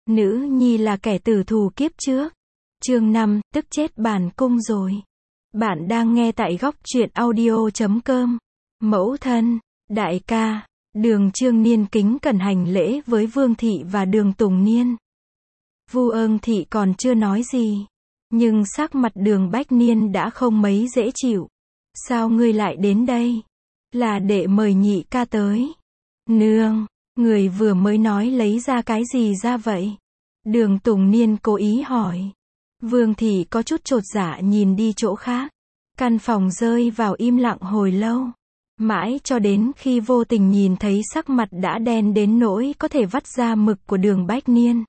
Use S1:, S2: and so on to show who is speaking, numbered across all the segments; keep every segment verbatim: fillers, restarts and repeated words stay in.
S1: Nữ nhi là kẻ tử thù kiếp trước. Chương năm, tức chết bản cung rồi. Bạn đang nghe tại góc truyện audio chấm com. Mẫu thân, đại ca, Đường Chương Niên kính cẩn hành lễ với Vương Thị và Đường Tùng Niên. Vu Ưng Thị còn chưa nói gì, nhưng sắc mặt Đường Bách Niên đã không mấy dễ chịu. Sao ngươi lại đến đây? Là đệ mời nhị ca tới. Nương, người vừa mới nói lấy ra cái gì ra vậy? Đường Tùng Niên cố ý hỏi. Vương Thị có chút chột dạ nhìn đi chỗ khác. Căn phòng rơi vào im lặng hồi lâu. Mãi cho đến khi vô tình nhìn thấy sắc mặt đã đen đến nỗi có thể vắt ra mực của Đường Bách Niên.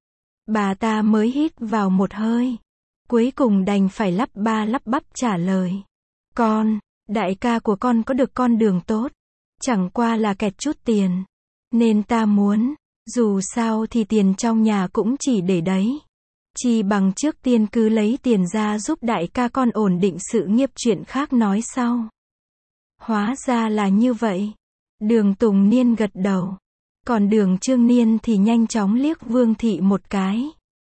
S1: Bà ta mới hít vào một hơi. Cuối cùng đành phải lắp ba lắp bắp trả lời. Con, đại ca của con có được con đường tốt. Chẳng qua là kẹt chút tiền. Nên ta muốn, dù sao thì tiền trong nhà cũng chỉ để đấy. Chi bằng trước tiên cứ lấy tiền ra giúp đại ca con ổn định sự nghiệp, chuyện khác nói sau. Hóa ra là như vậy. Đường Tùng Niên gật đầu. Còn Đường Chương Niên thì nhanh chóng liếc Vương Thị một cái.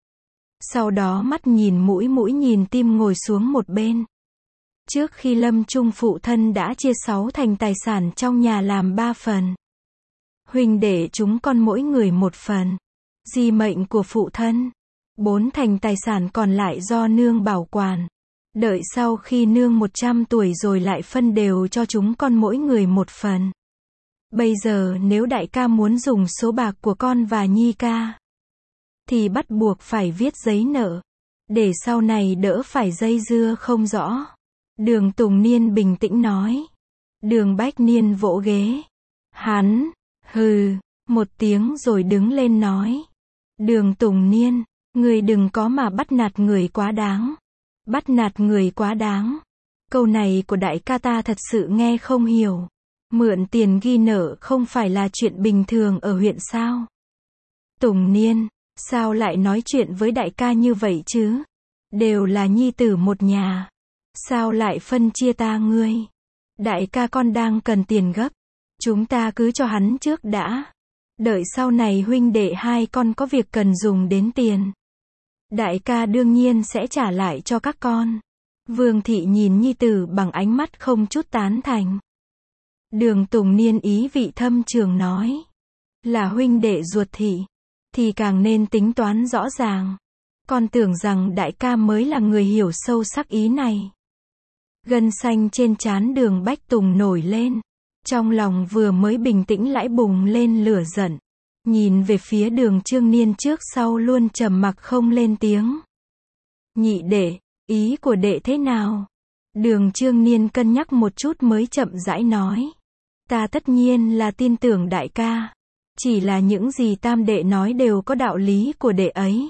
S1: Sau đó mắt nhìn mũi mũi nhìn tim ngồi xuống một bên. Trước khi lâm chung phụ thân đã chia sáu thành tài sản trong nhà làm ba phần. Huynh đệ chúng con mỗi người một phần. Di mệnh của phụ thân. Bốn thành tài sản còn lại do nương bảo quản. Đợi sau khi nương một trăm tuổi rồi lại phân đều cho chúng con mỗi người một phần. Bây giờ nếu đại ca muốn dùng số bạc của con và nhi ca, thì bắt buộc phải viết giấy nợ. Để sau này đỡ phải dây dưa không rõ. Đường Tùng Niên bình tĩnh nói. Đường Bách Niên vỗ ghế. Hắn, hừ, một tiếng rồi đứng lên nói. Đường Tùng Niên, người đừng có mà bắt nạt người quá đáng. Bắt nạt người quá đáng. Câu này của đại ca ta thật sự nghe không hiểu. Mượn tiền ghi nợ không phải là chuyện bình thường ở huyện sao? Tùng Niên, sao lại nói chuyện với đại ca như vậy chứ? Đều là nhi tử một nhà. Sao lại phân chia ta ngươi? Đại ca con đang cần tiền gấp. Chúng ta cứ cho hắn trước đã. Đợi sau này huynh đệ hai con có việc cần dùng đến tiền. Đại ca đương nhiên sẽ trả lại cho các con. Vương Thị nhìn nhi tử bằng ánh mắt không chút tán thành. Đường Tùng Niên ý vị thâm trường nói. Là huynh đệ ruột thị, thì càng nên tính toán rõ ràng. Con tưởng rằng đại ca mới là người hiểu sâu sắc ý này. Gân xanh trên trán Đường Bách Tùng nổi lên. Trong lòng vừa mới bình tĩnh lại bùng lên lửa giận. Nhìn về phía Đường Chương Niên trước sau luôn trầm mặc không lên tiếng. Nhị đệ, ý của đệ thế nào? Đường Chương Niên cân nhắc một chút mới chậm rãi nói. Ta tất nhiên là tin tưởng đại ca. Chỉ là những gì tam đệ nói đều có đạo lý của đệ ấy.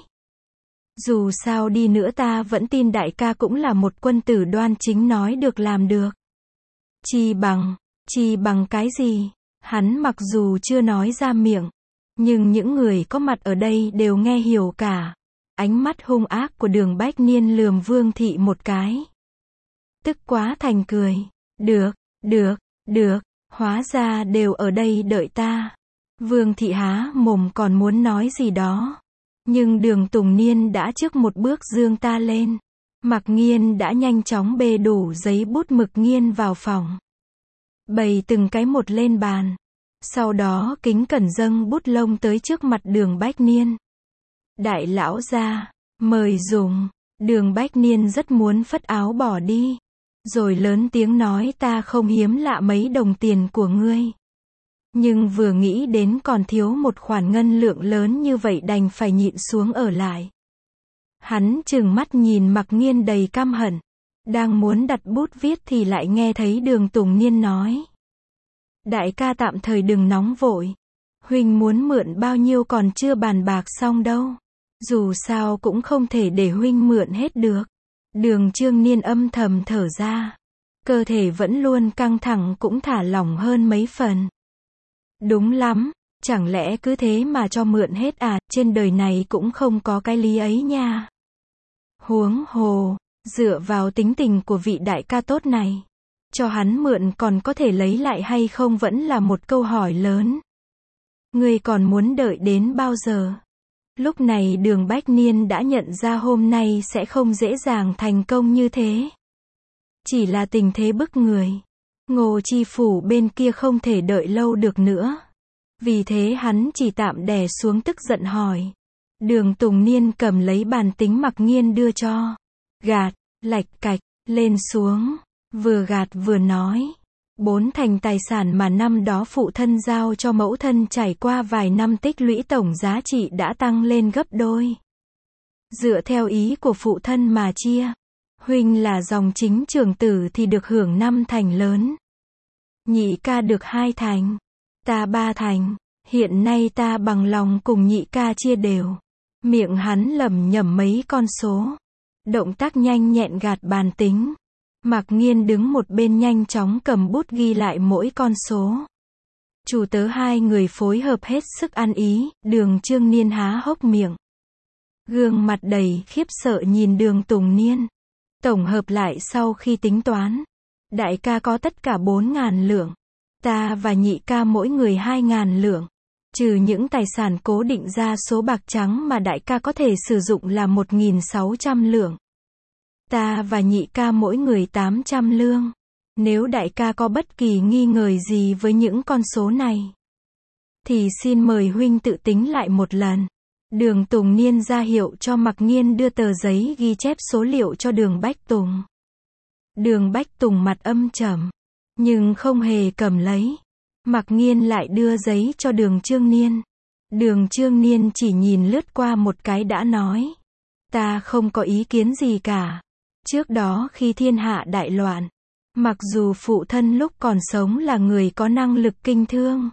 S1: Dù sao đi nữa ta vẫn tin đại ca cũng là một quân tử đoan chính, nói được làm được. Chi bằng, chi bằng cái gì? Hắn mặc dù chưa nói ra miệng, nhưng những người có mặt ở đây đều nghe hiểu cả. Ánh mắt hung ác của Đường Bách Niên lườm Vương Thị một cái. Tức quá thành cười. Được, được, được, hóa ra đều ở đây đợi ta. Vương Thị há mồm còn muốn nói gì đó. Nhưng Đường Tùng Niên đã trước một bước giương ta lên. Mặc Nghiên đã nhanh chóng bê đủ giấy bút mực nghiên vào phòng. Bày từng cái một lên bàn. Sau đó kính cẩn dâng bút lông tới trước mặt Đường Bách Niên. Đại lão gia, mời dùng. Đường Bách Niên rất muốn phất áo bỏ đi. Rồi lớn tiếng nói ta không hiếm lạ mấy đồng tiền của ngươi. Nhưng vừa nghĩ đến còn thiếu một khoản ngân lượng lớn như vậy đành phải nhịn xuống ở lại. Hắn trừng mắt nhìn Mặc Nghiên đầy căm hận. Đang muốn đặt bút viết thì lại nghe thấy Đường Tùng Niên nói. Đại ca tạm thời đừng nóng vội. Huynh muốn mượn bao nhiêu còn chưa bàn bạc xong đâu. Dù sao cũng không thể để huynh mượn hết được. Đường Chương Niên âm thầm thở ra. Cơ thể vẫn luôn căng thẳng cũng thả lỏng hơn mấy phần. Đúng lắm, chẳng lẽ cứ thế mà cho mượn hết à, trên đời này cũng không có cái lý ấy nha. Huống hồ, dựa vào tính tình của vị đại ca tốt này, cho hắn mượn còn có thể lấy lại hay không vẫn là một câu hỏi lớn. Ngươi còn muốn đợi đến bao giờ? Lúc này Đường Bách Niên đã nhận ra hôm nay sẽ không dễ dàng thành công như thế. Chỉ là tình thế bức người. Ngô Chi Phủ bên kia không thể đợi lâu được nữa. Vì thế hắn chỉ tạm đè xuống tức giận hỏi. Đường Tùng Niên cầm lấy bàn tính Mặc Nghiên đưa cho. Gạt, lạch cạch, lên xuống. Vừa gạt vừa nói. Bốn thành tài sản mà năm đó phụ thân giao cho mẫu thân trải qua vài năm tích lũy tổng giá trị đã tăng lên gấp đôi. Dựa theo ý của phụ thân mà chia. Huynh là dòng chính trưởng tử thì được hưởng năm thành lớn. Nhị ca được hai thành. Ta ba thành. Hiện nay ta bằng lòng cùng nhị ca chia đều. Miệng hắn lẩm nhẩm mấy con số. Động tác nhanh nhẹn gạt bàn tính. Mặc Nghiên đứng một bên nhanh chóng cầm bút ghi lại mỗi con số. Chủ tớ hai người phối hợp hết sức ăn ý, Đường Trương Niên há hốc miệng. Gương mặt đầy khiếp sợ nhìn Đường Tùng Niên. Tổng hợp lại sau khi tính toán. Đại ca có tất cả bốn ngàn lượng. Ta và nhị ca mỗi người hai ngàn lượng. Trừ những tài sản cố định ra số bạc trắng mà đại ca có thể sử dụng là một nghìn sáu trăm lượng. Ta và nhị ca mỗi người tám trăm lương. Nếu đại ca có bất kỳ nghi ngờ gì với những con số này, thì xin mời huynh tự tính lại một lần. Đường Tùng Niên ra hiệu cho Mặc Nghiên đưa tờ giấy ghi chép số liệu cho Đường Bách Tùng. Đường Bách Tùng mặt âm trầm, nhưng không hề cầm lấy. Mặc Nghiên lại đưa giấy cho Đường Trương Niên. Đường Trương Niên chỉ nhìn lướt qua một cái đã nói. Ta không có ý kiến gì cả. Trước đó khi thiên hạ đại loạn, mặc dù phụ thân lúc còn sống là người có năng lực kinh thương,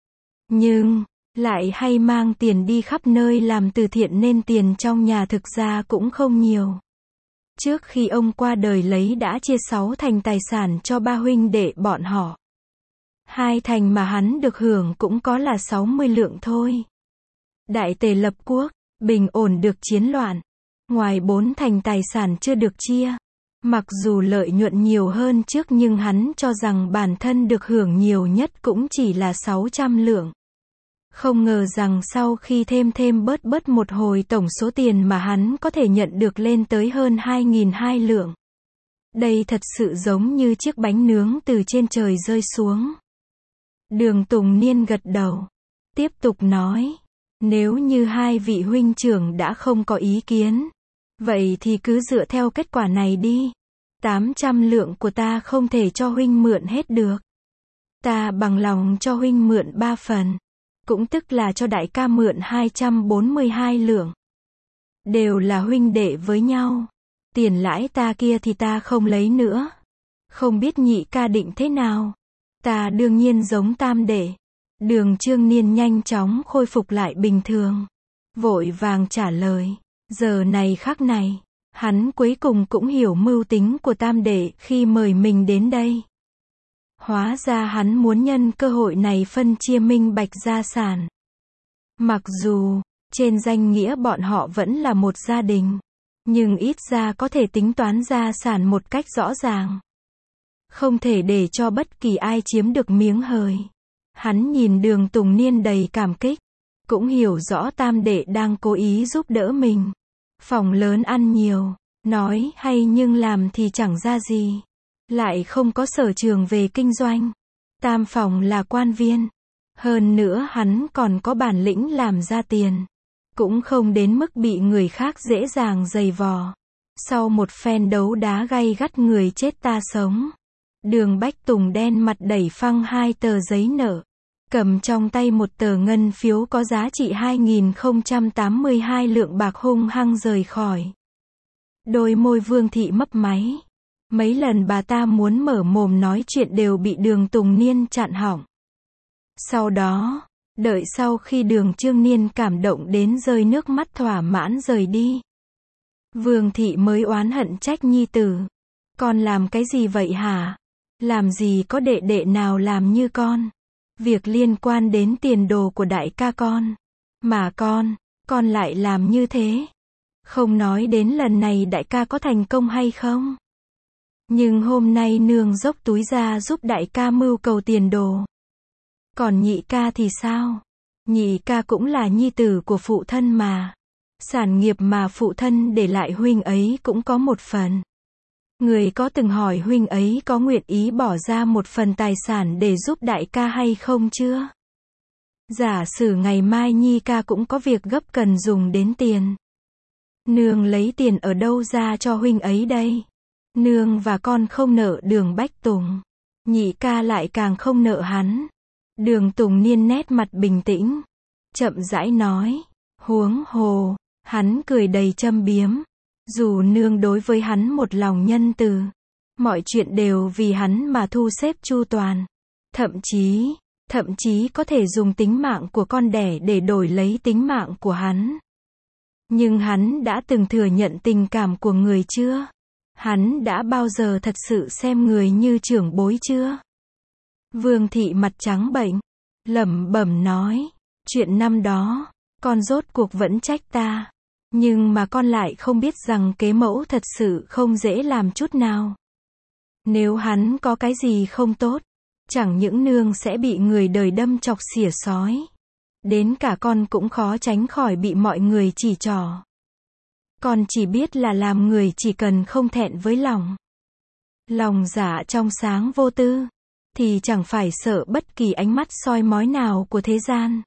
S1: nhưng lại hay mang tiền đi khắp nơi làm từ thiện nên tiền trong nhà thực ra cũng không nhiều. Trước khi ông qua đời lấy đã chia sáu thành tài sản cho ba huynh đệ bọn họ. Hai thành mà hắn được hưởng cũng có là sáu mươi lượng thôi. Đại tề lập quốc, bình ổn được chiến loạn. Ngoài bốn thành tài sản chưa được chia. Mặc dù lợi nhuận nhiều hơn trước nhưng hắn cho rằng bản thân được hưởng nhiều nhất cũng chỉ là sáu trăm lượng. Không ngờ rằng sau khi thêm thêm bớt bớt một hồi tổng số tiền mà hắn có thể nhận được lên tới hơn hai nghìn hai lượng. Đây thật sự giống như chiếc bánh nướng từ trên trời rơi xuống. Đường Tùng Niên gật đầu. Tiếp tục nói. Nếu như hai vị huynh trưởng đã không có ý kiến, vậy thì cứ dựa theo kết quả này đi. tám trăm lượng của ta không thể cho huynh mượn hết được. Ta bằng lòng cho huynh mượn ba phần. Cũng tức là cho đại ca mượn hai trăm bốn mươi hai lượng. Đều là huynh đệ với nhau. Tiền lãi ta kia thì ta không lấy nữa. Không biết nhị ca định thế nào. Ta đương nhiên giống tam đệ. Đường Trương Niên nhanh chóng khôi phục lại bình thường. Vội vàng trả lời. Giờ này khắc này, hắn cuối cùng cũng hiểu mưu tính của tam đệ khi mời mình đến đây. Hóa ra hắn muốn nhân cơ hội này phân chia minh bạch gia sản. Mặc dù, trên danh nghĩa bọn họ vẫn là một gia đình, nhưng ít ra có thể tính toán gia sản một cách rõ ràng. Không thể để cho bất kỳ ai chiếm được miếng hời. Hắn nhìn Đường Tùng Niên đầy cảm kích, cũng hiểu rõ tam đệ đang cố ý giúp đỡ mình. Phòng lớn ăn nhiều, nói hay nhưng làm thì chẳng ra gì. Lại không có sở trường về kinh doanh. Tam phòng là quan viên. Hơn nữa hắn còn có bản lĩnh làm ra tiền. Cũng không đến mức bị người khác dễ dàng giày vò. Sau một phen đấu đá gay gắt người chết ta sống. Đường Bách Tùng đen mặt đẩy phăng hai tờ giấy nợ. Cầm trong tay một tờ ngân phiếu có giá trị hai nghìn không trăm tám mươi hai lượng bạc hung hăng rời khỏi. Đôi môi Vương thị mấp máy. Mấy lần bà ta muốn mở mồm nói chuyện đều bị Đường Tùng Niên chặn họng. Sau đó, đợi sau khi Đường Trương Niên cảm động đến rơi nước mắt thỏa mãn rời đi, Vương thị mới oán hận trách nhi tử. Con làm cái gì vậy hả? Làm gì có đệ đệ nào làm như con? Việc liên quan đến tiền đồ của đại ca con. Mà con, con lại làm như thế. Không nói đến lần này đại ca có thành công hay không. Nhưng hôm nay nương dốc túi ra giúp đại ca mưu cầu tiền đồ. Còn nhị ca thì sao? Nhị ca cũng là nhi tử của phụ thân mà. Sản nghiệp mà phụ thân để lại huynh ấy cũng có một phần. Người có từng hỏi huynh ấy có nguyện ý bỏ ra một phần tài sản để giúp đại ca hay không chưa? Giả sử ngày mai nhi ca cũng có việc gấp cần dùng đến tiền. Nương lấy tiền ở đâu ra cho huynh ấy đây? Nương và con không nợ Đường Bách Tùng. Nhị ca lại càng không nợ hắn. Đường Tùng Niên nét mặt bình tĩnh. Chậm rãi nói. Huống hồ. Hắn cười đầy châm biếm. Dù nương đối với hắn một lòng nhân từ. Mọi chuyện đều vì hắn mà thu xếp chu toàn. Thậm chí, thậm chí có thể dùng tính mạng của con đẻ để đổi lấy tính mạng của hắn. Nhưng hắn đã từng thừa nhận tình cảm của người chưa? Hắn đã bao giờ thật sự xem người như trưởng bối chưa? Vương thị mặt trắng bệch, lẩm bẩm nói, chuyện năm đó, con rốt cuộc vẫn trách ta. Nhưng mà con lại không biết rằng kế mẫu thật sự không dễ làm chút nào. Nếu hắn có cái gì không tốt, chẳng những nương sẽ bị người đời đâm chọc xỉa xói. Đến cả con cũng khó tránh khỏi bị mọi người chỉ trỏ. Con chỉ biết là làm người chỉ cần không thẹn với lòng. Lòng dạ trong sáng vô tư, thì chẳng phải sợ bất kỳ ánh mắt soi mói nào của thế gian.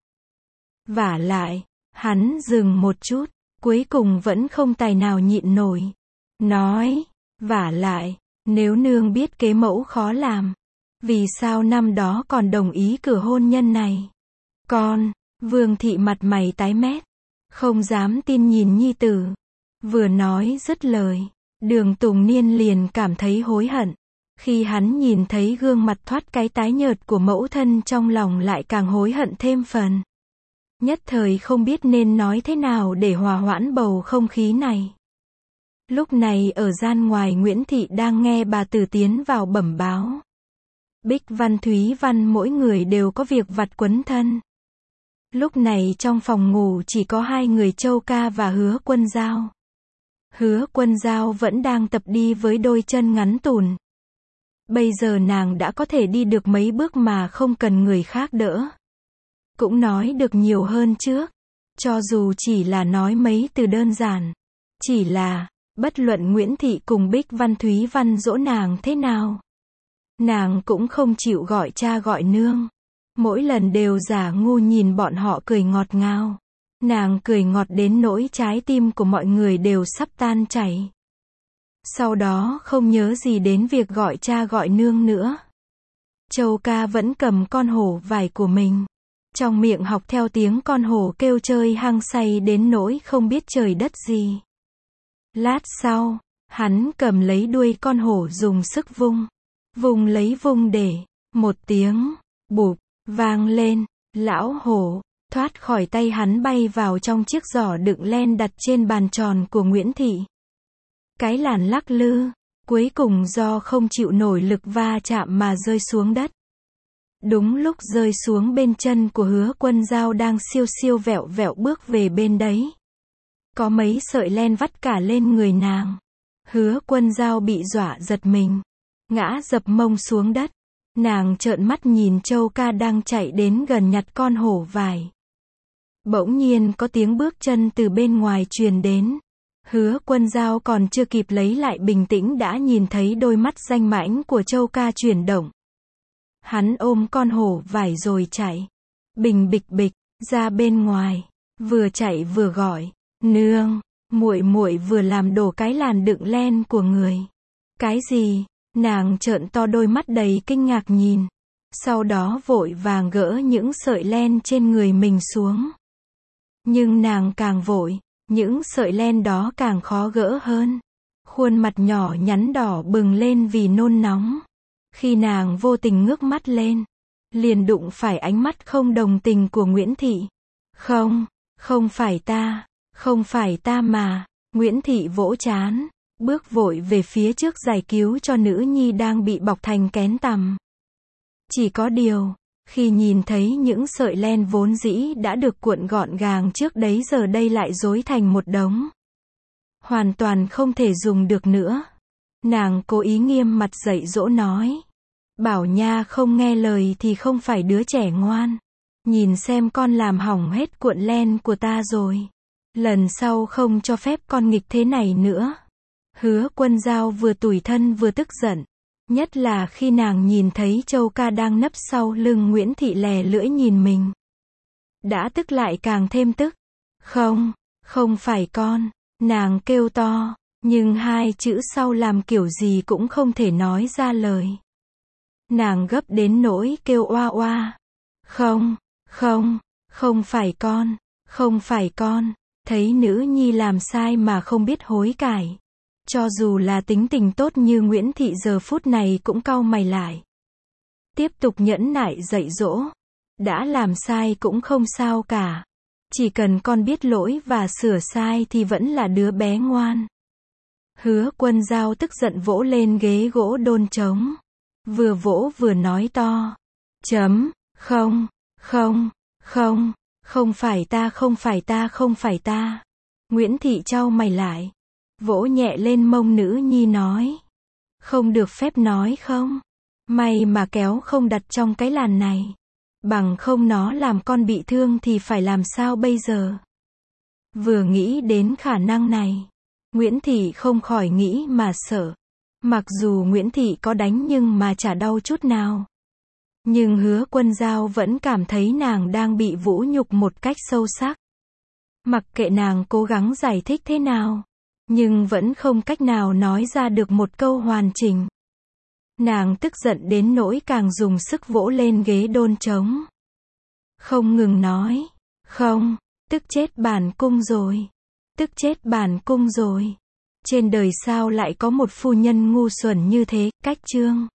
S1: Vả lại, hắn dừng một chút, cuối cùng vẫn không tài nào nhịn nổi. Nói, vả lại, nếu nương biết kế mẫu khó làm, vì sao năm đó còn đồng ý cử hôn nhân này? Con, Vương thị mặt mày tái mét, không dám tin nhìn nhi tử. Vừa nói dứt lời, Đường Tùng Niên liền cảm thấy hối hận. Khi hắn nhìn thấy gương mặt thoát cái tái nhợt của mẫu thân trong lòng lại càng hối hận thêm phần. Nhất thời không biết nên nói thế nào để hòa hoãn bầu không khí này. Lúc này ở gian ngoài Nguyễn Thị đang nghe bà Tử tiến vào bẩm báo. Bích Văn Thúy Văn mỗi người đều có việc vặt quấn thân. Lúc này trong phòng ngủ chỉ có hai người Châu Ca và Hứa Quân Giao. Hứa Quân Giao vẫn đang tập đi với đôi chân ngắn tùn. Bây giờ nàng đã có thể đi được mấy bước mà không cần người khác đỡ. Cũng nói được nhiều hơn trước. Cho dù chỉ là nói mấy từ đơn giản. Chỉ là, bất luận Nguyễn Thị cùng Bích Văn Thúy Văn dỗ nàng thế nào. Nàng cũng không chịu gọi cha gọi nương. Mỗi lần đều giả ngu nhìn bọn họ cười ngọt ngào. Nàng cười ngọt đến nỗi trái tim của mọi người đều sắp tan chảy. Sau đó không nhớ gì đến việc gọi cha gọi nương nữa. Châu Ca vẫn cầm con hổ vải của mình. Trong miệng học theo tiếng con hổ kêu chơi hăng say đến nỗi không biết trời đất gì. Lát sau, hắn cầm lấy đuôi con hổ dùng sức vung. Vùng lấy vùng để, một tiếng, bụp, vang lên, lão hổ, thoát khỏi tay hắn bay vào trong chiếc giỏ đựng len đặt trên bàn tròn của Nguyễn Thị. Cái làn lắc lư, cuối cùng do không chịu nổi lực va chạm mà rơi xuống đất. Đúng lúc rơi xuống bên chân của Hứa Quân Giao đang siêu siêu vẹo vẹo bước về bên đấy. Có mấy sợi len vắt cả lên người nàng. Hứa Quân Giao bị dọa giật mình, ngã dập mông xuống đất. Nàng trợn mắt nhìn Châu Ca đang chạy đến gần nhặt con hổ vải. Bỗng nhiên có tiếng bước chân từ bên ngoài truyền đến. Hứa Quân Giao còn chưa kịp lấy lại bình tĩnh đã nhìn thấy đôi mắt danh mãnh của Châu Ca chuyển động. Hắn ôm con hổ vải rồi chạy. Bình bịch bịch, ra bên ngoài. Vừa chạy vừa gọi. Nương, muội muội vừa làm đổ cái làn đựng len của người. Cái gì? Nàng trợn to đôi mắt đầy kinh ngạc nhìn. Sau đó vội vàng gỡ những sợi len trên người mình xuống. Nhưng nàng càng vội, những sợi len đó càng khó gỡ hơn. Khuôn mặt nhỏ nhắn đỏ bừng lên vì nôn nóng. Khi nàng vô tình ngước mắt lên, liền đụng phải ánh mắt không đồng tình của Nguyễn Thị. Không, không phải ta, không phải ta mà. Nguyễn Thị vỗ trán, bước vội về phía trước giải cứu cho nữ nhi đang bị bọc thành kén tằm. Chỉ có điều, khi nhìn thấy những sợi len vốn dĩ đã được cuộn gọn gàng trước đấy giờ đây lại rối thành một đống. Hoàn toàn không thể dùng được nữa. Nàng cố ý nghiêm mặt dạy dỗ nói. Bảo nha không nghe lời thì không phải đứa trẻ ngoan. Nhìn xem con làm hỏng hết cuộn len của ta rồi. Lần sau không cho phép con nghịch thế này nữa. Hứa Quân Dao vừa tủi thân vừa tức giận. Nhất là khi nàng nhìn thấy Châu Ca đang nấp sau lưng Nguyễn Thị lè lưỡi nhìn mình. Đã tức lại càng thêm tức. Không, không phải con. Nàng kêu to, nhưng hai chữ sau làm kiểu gì cũng không thể nói ra lời. Nàng gấp đến nỗi kêu oa oa. Không, không, không phải con, không phải con. Thấy nữ nhi làm sai mà không biết hối cải. Cho dù là tính tình tốt như Nguyễn Thị giờ phút này cũng cau mày lại. Tiếp tục nhẫn nại dạy dỗ. Đã làm sai cũng không sao cả. Chỉ cần con biết lỗi và sửa sai thì vẫn là đứa bé ngoan. Hứa Quân Dao tức giận vỗ lên ghế gỗ đôn trống. Vừa vỗ vừa nói to. Chấm, không, không, không, không phải ta không phải ta không phải ta. Nguyễn Thị chau mày lại. Vỗ nhẹ lên mông nữ nhi nói. Không được phép nói không? May mà kéo không đặt trong cái làn này. Bằng không nó làm con bị thương thì phải làm sao bây giờ? Vừa nghĩ đến khả năng này, Nguyễn Thị không khỏi nghĩ mà sợ. Mặc dù Nguyễn Thị có đánh nhưng mà chả đau chút nào. Nhưng Hứa Quân Dao vẫn cảm thấy nàng đang bị vũ nhục một cách sâu sắc. Mặc kệ nàng cố gắng giải thích thế nào, nhưng vẫn không cách nào nói ra được một câu hoàn chỉnh. Nàng tức giận đến nỗi càng dùng sức vỗ lên ghế đôn trống. Không ngừng nói. Không, tức chết bản cung rồi. Tức chết bản cung rồi. Trên đời sao lại có một phu nhân ngu xuẩn như thế, cách chương.